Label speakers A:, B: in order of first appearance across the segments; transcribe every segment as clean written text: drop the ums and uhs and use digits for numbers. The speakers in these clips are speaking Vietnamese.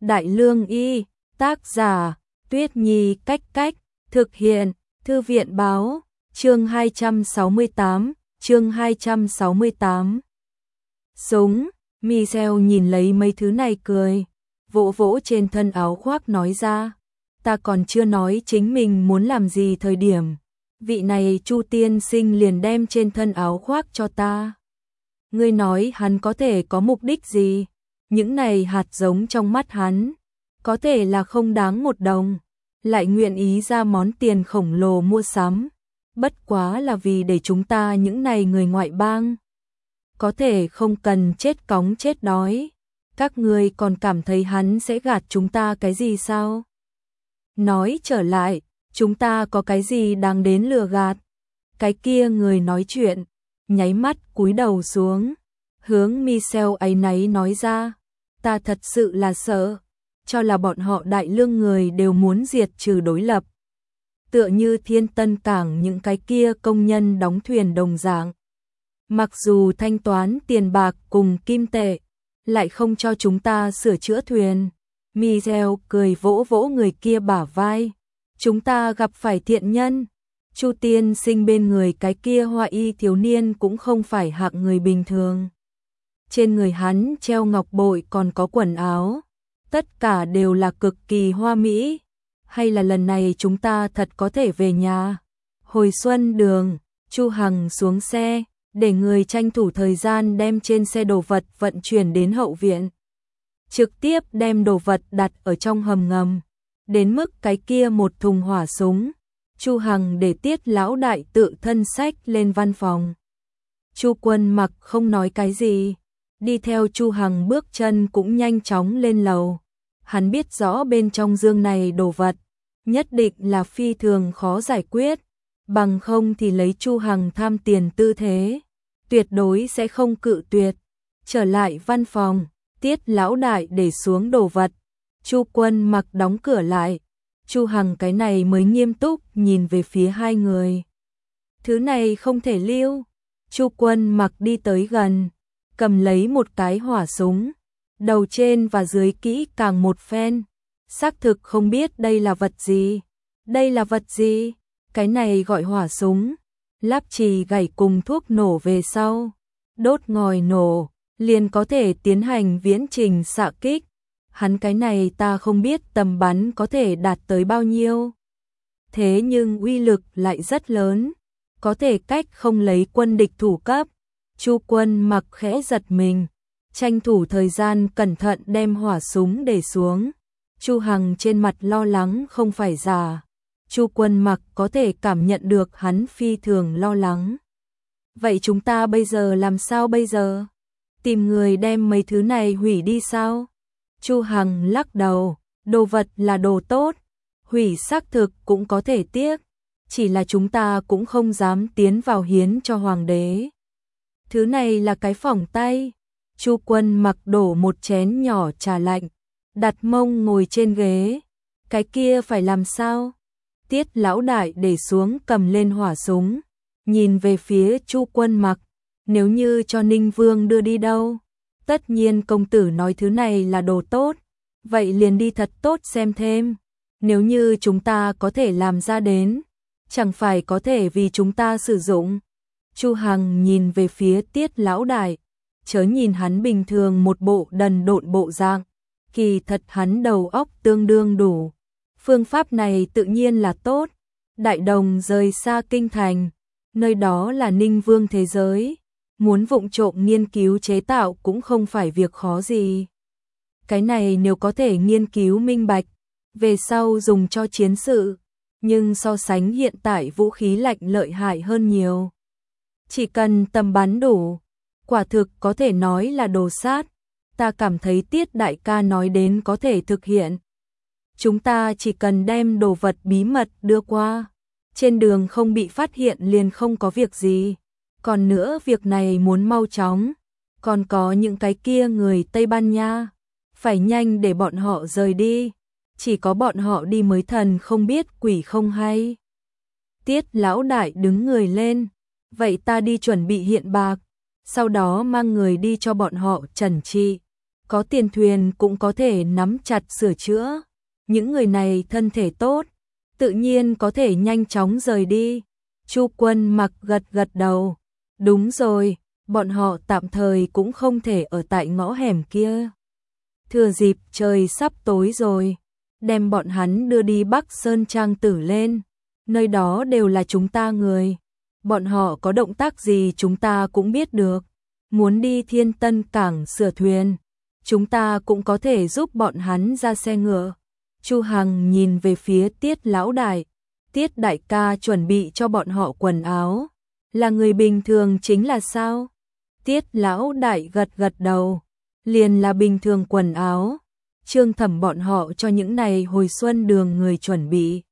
A: Đại Lương Y, tác giả, Tuyết Nhi Cách Cách, thực hiện, Thư viện Báo, chương 268. Súng, Michelle nhìn lấy mấy thứ này cười, vỗ vỗ trên thân áo khoác nói ra, ta còn chưa nói chính mình muốn làm gì thời điểm, vị này Chu tiên sinh liền đem trên thân áo khoác cho ta. Ngươi nói hắn có thể có mục đích gì? Những này hạt giống trong mắt hắn, có thể là không đáng một đồng, lại nguyện ý ra món tiền khổng lồ mua sắm, bất quá là vì để chúng ta những này người ngoại bang có thể không cần chết cóng chết đói. Các ngươi còn cảm thấy hắn sẽ gạt chúng ta cái gì sao? Nói trở lại, chúng ta có cái gì đáng đến lừa gạt? Cái kia người nói chuyện, nháy mắt cúi đầu xuống, hướng Michelle áy náy nói ra, ta thật sự là sợ, cho là bọn họ Đại Lương người đều muốn diệt trừ đối lập. Tựa như Thiên Tân Cảng những cái kia công nhân đóng thuyền đồng dạng. Mặc dù thanh toán tiền bạc cùng kim tệ, lại không cho chúng ta sửa chữa thuyền. Michelle cười vỗ vỗ người kia bả vai. Chúng ta gặp phải thiện nhân. Chu tiên sinh bên người cái kia hoa y thiếu niên cũng không phải hạng người bình thường. Trên người hắn treo ngọc bội còn có quần áo. Tất cả đều là cực kỳ hoa mỹ. Hay là lần này chúng ta thật có thể về nhà. Hồi xuân đường, Chu Hằng xuống xe, để người tranh thủ thời gian đem trên xe đồ vật vận chuyển đến hậu viện. Trực tiếp đem đồ vật đặt ở trong hầm ngầm. Đến mức cái kia một thùng hỏa súng, Chu Hằng để Tiết lão đại tự thân xách lên văn phòng. Chu Quân Mặc không nói cái gì, đi theo Chu Hằng bước chân cũng nhanh chóng lên lầu. Hắn biết rõ bên trong dương này đồ vật, nhất định là phi thường khó giải quyết, bằng không thì lấy Chu Hằng tham tiền tư thế, tuyệt đối sẽ không cự tuyệt. Trở lại văn phòng, Tiết lão đại để xuống đồ vật, Chu Quân Mặc đóng cửa lại. Chu Hằng cái này mới nghiêm túc nhìn về phía hai người. Thứ này không thể lưu. Chu Quân Mặc đi tới gần, cầm lấy một cái hỏa súng, đầu trên và dưới kỹ càng một phen. Xác thực không biết đây là vật gì. Đây là vật gì? Cái này gọi hỏa súng. Lắp chì gảy cùng thuốc nổ về sau, đốt ngòi nổ, liền có thể tiến hành viễn trình xạ kích. Hắn cái này ta không biết tầm bắn có thể đạt tới bao nhiêu. Thế nhưng uy lực lại rất lớn, có thể cách không lấy quân địch thủ cấp. Chu Quân Mặc khẽ giật mình, tranh thủ thời gian cẩn thận đem hỏa súng để xuống. Chu Hằng trên mặt lo lắng không phải giả. Chu Quân Mặc có thể cảm nhận được hắn phi thường lo lắng. Vậy chúng ta bây giờ làm sao bây giờ? Tìm người đem mấy thứ này hủy đi sao? Chu Hằng lắc đầu, đồ vật là đồ tốt, hủy xác thực cũng có thể tiếc, chỉ là chúng ta cũng không dám tiến vào hiến cho hoàng đế. Thứ này là cái phỏng tay. Chu Quân Mặc đổ một chén nhỏ trà lạnh, đặt mông ngồi trên ghế. Cái kia phải làm sao? Tiết lão đại để xuống cầm lên hỏa súng, nhìn về phía Chu Quân Mặc, nếu như cho Ninh Vương đưa đi đâu? Tất nhiên công tử nói thứ này là đồ tốt, vậy liền đi thật tốt xem thêm. Nếu như chúng ta có thể làm ra đến, chẳng phải có thể vì chúng ta sử dụng. Chu Hằng nhìn về phía Tiết lão đại, chớ nhìn hắn bình thường một bộ đần độn bộ dạng, kỳ thật hắn đầu óc tương đương đủ. Phương pháp này tự nhiên là tốt. Đại Đồng rời xa kinh thành, nơi đó là Ninh Vương thế giới, muốn vụng trộm nghiên cứu chế tạo cũng không phải việc khó gì. Cái này nếu có thể nghiên cứu minh bạch, về sau dùng cho chiến sự, nhưng so sánh hiện tại vũ khí lạnh lợi hại hơn nhiều. Chỉ cần tầm bắn đủ, quả thực có thể nói là đồ sát. Ta cảm thấy Tiết đại ca nói đến có thể thực hiện. Chúng ta chỉ cần đem đồ vật bí mật đưa qua, trên đường không bị phát hiện liền không có việc gì. Còn nữa việc này muốn mau chóng, còn có những cái kia người Tây Ban Nha, phải nhanh để bọn họ rời đi, chỉ có bọn họ đi mới thần không biết quỷ không hay. Tiết lão đại đứng người lên, vậy ta đi chuẩn bị hiện bạc, sau đó mang người đi cho bọn họ trần trị. có tiền thuyền cũng có thể nắm chặt sửa chữa. Những người này thân thể tốt, tự nhiên có thể nhanh chóng rời đi. Chu Quân Mặc gật gật đầu. Đúng rồi, bọn họ tạm thời cũng không thể ở tại ngõ hẻm kia. Thừa dịp trời sắp tối rồi, đem bọn hắn đưa đi Bắc Sơn Trang Tử lên. Nơi đó đều là chúng ta người. Bọn họ có động tác gì chúng ta cũng biết được. Muốn đi Thiên Tân Cảng sửa thuyền, chúng ta cũng có thể giúp bọn hắn ra xe ngựa. Chu Hằng nhìn về phía Tiết lão đại. Tiết đại ca chuẩn bị cho bọn họ quần áo. Là người bình thường chính là sao? Tiết lão đại gật gật đầu. Liền là bình thường quần áo. Trương Thẩm bọn họ cho những này hồi xuân đường người chuẩn bị.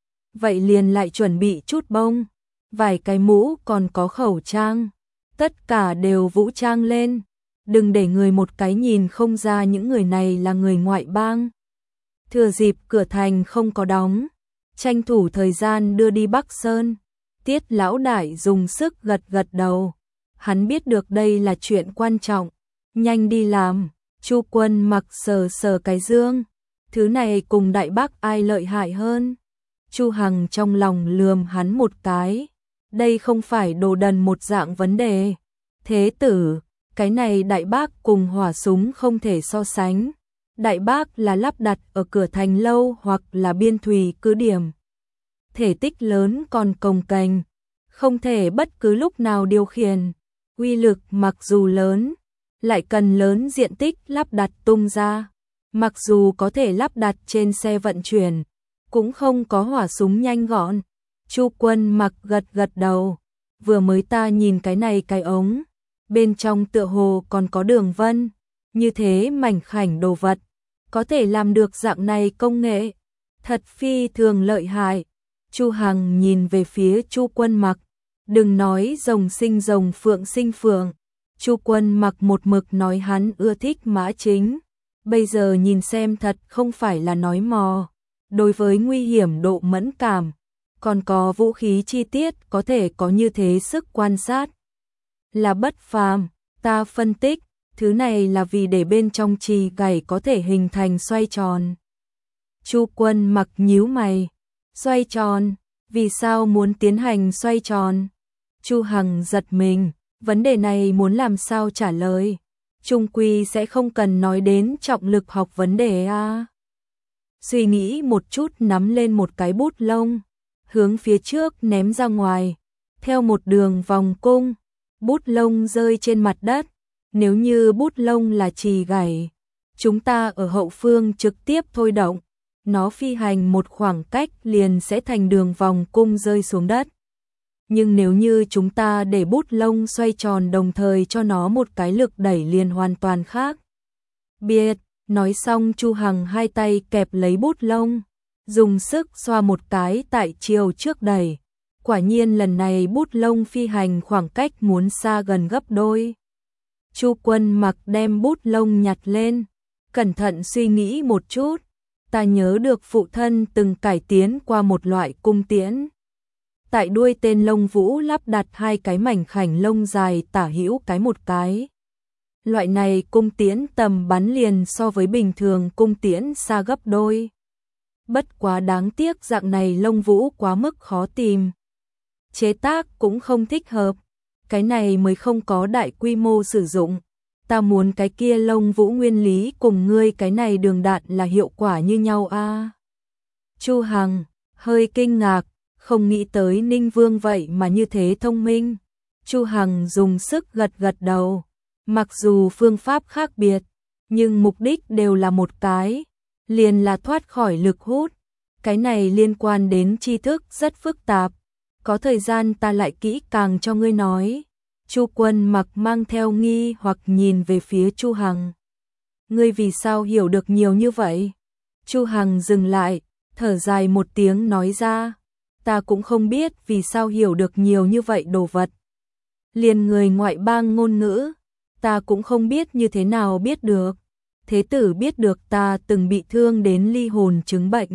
A: Vậy liền lại chuẩn bị chút bông, vài cái mũ còn có khẩu trang. Tất cả đều vũ trang lên. Đừng để người một cái nhìn không ra những người này là người ngoại bang. Thừa dịp cửa thành không có đóng, tranh thủ thời gian đưa đi Bắc Sơn. Tiết lão đại dùng sức gật gật đầu. Hắn biết được đây là chuyện quan trọng. Nhanh đi làm. Chu Quân Mặc sờ sờ cái dương. Thứ này cùng đại bác ai lợi hại hơn? Chu Hằng trong lòng lườm hắn một cái. Đây không phải đồ đần một dạng vấn đề. Thế tử, cái này đại bác cùng hỏa súng không thể so sánh. Đại bác là lắp đặt ở cửa thành lâu hoặc là biên thùy cứ điểm. Thể tích lớn còn cồng kềnh, không thể bất cứ lúc nào điều khiển. Uy lực mặc dù lớn, lại cần lớn diện tích lắp đặt tung ra. Mặc dù có thể lắp đặt trên xe vận chuyển, cũng không có hỏa súng nhanh gọn. Chu Quân Mặc gật gật đầu. Vừa mới ta nhìn cái này cái ống, bên trong tựa hồ còn có đường vân. Như thế mảnh khảnh đồ vật, có thể làm được dạng này công nghệ. Thật phi thường lợi hại. Chu Hằng nhìn về phía Chu Quân Mặc. Đừng nói rồng sinh rồng phượng sinh phượng. Chu Quân Mặc một mực nói hắn ưa thích Mã Chính. Bây giờ nhìn xem thật không phải là nói mò. Đối với nguy hiểm độ mẫn cảm, còn có vũ khí chi tiết có thể có như thế sức quan sát. Là bất phàm, ta phân tích, thứ này là vì để bên trong chì gảy có thể hình thành xoay tròn. Chu Quân Mặc nhíu mày. Xoay tròn, vì sao muốn tiến hành xoay tròn? Chu Hằng giật mình, vấn đề này muốn làm sao trả lời? Trung quy sẽ không cần nói đến trọng lực học vấn đề a. Suy nghĩ một chút nắm lên một cái bút lông, hướng phía trước ném ra ngoài, theo một đường vòng cung, bút lông rơi trên mặt đất. Nếu như bút lông là chì gảy, chúng ta ở hậu phương trực tiếp thôi động, nó phi hành một khoảng cách liền sẽ thành đường vòng cung rơi xuống đất. Nhưng nếu như chúng ta để bút lông xoay tròn đồng thời cho nó một cái lực đẩy liền hoàn toàn khác. Biệt, nói xong Chu Hằng hai tay kẹp lấy bút lông, dùng sức xoa một cái tại chiều trước đẩy. Quả nhiên lần này bút lông phi hành khoảng cách muốn xa gần gấp đôi. Chu Quân Mặc đem bút lông nhặt lên, cẩn thận suy nghĩ một chút. Ta nhớ được phụ thân từng cải tiến qua một loại cung tiễn. Tại đuôi tên lông vũ lắp đặt hai cái mảnh khảnh lông dài tả hữu cái một cái. Loại này cung tiễn tầm bắn liền so với bình thường cung tiễn xa gấp đôi. Bất quá đáng tiếc dạng này lông vũ quá mức khó tìm. Chế tác cũng không thích hợp. Cái này mới không có đại quy mô sử dụng. Ta muốn cái kia lông vũ nguyên lý cùng ngươi cái này đường đạn là hiệu quả như nhau a. Chu Hằng hơi kinh ngạc, không nghĩ tới Ninh Vương vậy mà như thế thông minh. Chu Hằng dùng sức gật gật đầu. Mặc dù phương pháp khác biệt, nhưng mục đích đều là một cái, liền là thoát khỏi lực hút. Cái này liên quan đến tri thức rất phức tạp, có thời gian ta lại kỹ càng cho ngươi nói. Chu Quân Mặc mang theo nghi hoặc nhìn về phía Chu Hằng. Ngươi vì sao hiểu được nhiều như vậy? Chu Hằng dừng lại, thở dài một tiếng nói ra. Ta cũng không biết vì sao hiểu được nhiều như vậy đồ vật. Liền người ngoại bang ngôn ngữ, ta cũng không biết như thế nào biết được. Thế tử biết được ta từng bị thương đến ly hồn chứng bệnh.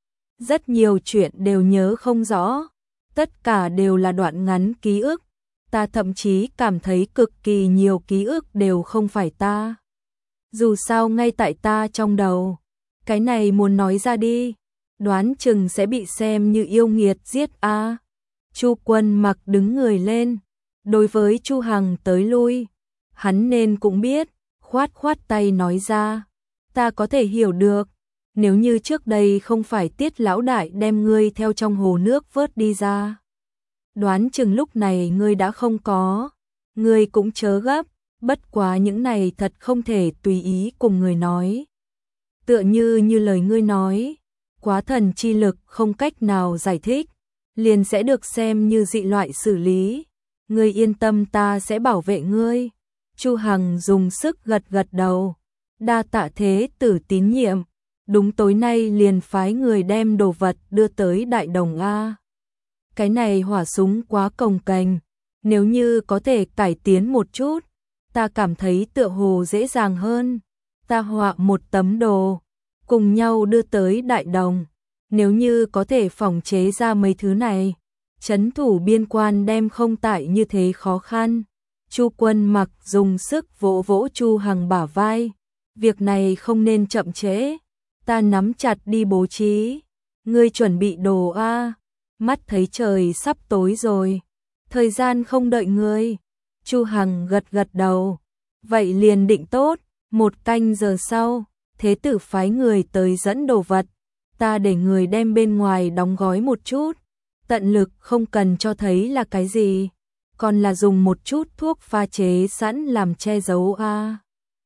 A: Rất nhiều chuyện đều nhớ không rõ, tất cả đều là đoạn ngắn ký ức. Ta thậm chí cảm thấy cực kỳ nhiều ký ức đều không phải ta. Dù sao ngay tại ta trong đầu, cái này muốn nói ra đi, đoán chừng sẽ bị xem như yêu nghiệt giết a. Chu Quân Mặc đứng người lên, đối với Chu Hằng tới lui, hắn nên cũng biết, khoát khoát tay nói ra, ta có thể hiểu được, nếu như trước đây không phải Tiết lão đại đem ngươi theo trong hồ nước vớt đi ra, đoán chừng lúc này ngươi đã không có, ngươi cũng chớ gấp, bất quá những này thật không thể tùy ý cùng người nói. Tựa như lời ngươi nói, quá thần chi lực không cách nào giải thích, liền sẽ được xem như dị loại xử lý. Ngươi yên tâm, ta sẽ bảo vệ ngươi. Chu Hằng dùng sức gật gật đầu. Đa tạ thế tử tín nhiệm. Đúng, tối nay liền phái người đem đồ vật đưa tới Đại Đồng a. Cái này hỏa súng quá cồng kềnh, nếu như có thể cải tiến một chút, ta cảm thấy tựa hồ dễ dàng hơn. Ta họa một tấm đồ, cùng nhau đưa tới Đại Đồng. Nếu như có thể phòng chế ra mấy thứ này, trấn thủ biên quan đem không tại như thế khó khăn. Chu Quân Mặc dùng sức vỗ vỗ Chu Hằng bả vai. Việc này không nên chậm trễ, ta nắm chặt đi bố trí. Ngươi chuẩn bị đồ a. Mắt thấy trời sắp tối rồi, thời gian không đợi ngươi. Chu Hằng gật gật đầu. Vậy liền định tốt, 1 canh giờ sau, thế tử phái người tới dẫn đồ vật. Ta để người đem bên ngoài đóng gói một chút, tận lực không cần cho thấy là cái gì, còn là dùng một chút thuốc pha chế sẵn làm che giấu a.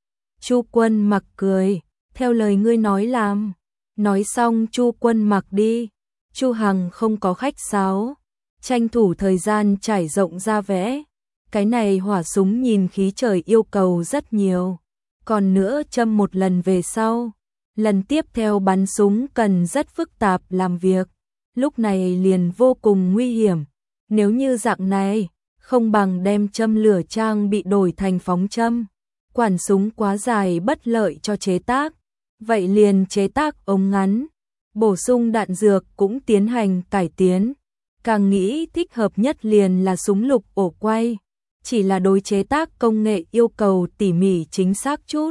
A: Chu Quân Mặc cười, theo lời ngươi nói làm. Nói xong Chu Quân Mặc đi, Chu Hằng không có khách sáo, tranh thủ thời gian trải rộng ra vẽ. Cái này hỏa súng nhìn khí trời yêu cầu rất nhiều, còn nữa châm một lần về sau, lần tiếp theo bắn súng cần rất phức tạp làm việc, lúc này liền vô cùng nguy hiểm. Nếu như dạng này, không bằng đem châm lửa trang bị đổi thành phóng châm. Quản súng quá dài bất lợi cho chế tác, vậy liền chế tác ống ngắn, bổ sung đạn dược cũng tiến hành cải tiến. Càng nghĩ thích hợp nhất liền là súng lục ổ quay, chỉ là đối chế tác công nghệ yêu cầu tỉ mỉ chính xác chút.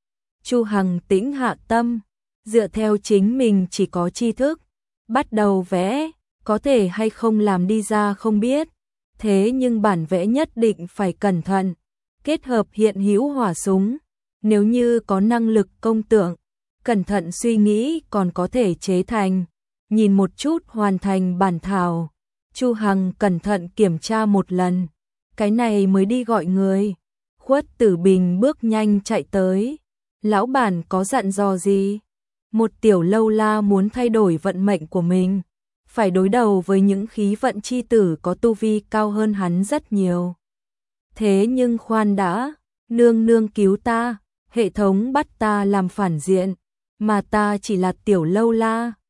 A: Chu Hằng tĩnh hạ tâm, dựa theo chính mình chỉ có tri thức, bắt đầu vẽ, có thể hay không làm đi ra không biết. Thế nhưng bản vẽ nhất định phải cẩn thận, kết hợp hiện hữu hỏa súng, nếu như có năng lực công tượng, cẩn thận suy nghĩ còn có thể chế thành. Nhìn một chút hoàn thành bản thảo, Chu Hằng cẩn thận kiểm tra một lần, cái này mới đi gọi người. Khuất Tử Bình bước nhanh chạy tới. Lão bản có dặn dò gì? Một tiểu lâu la muốn thay đổi vận mệnh của mình, phải đối đầu với những khí vận chi tử có tu vi cao hơn hắn rất nhiều. Thế nhưng khoan đã, nương nương cứu ta, hệ thống bắt ta làm phản diện, mà ta chỉ là tiểu lâu la,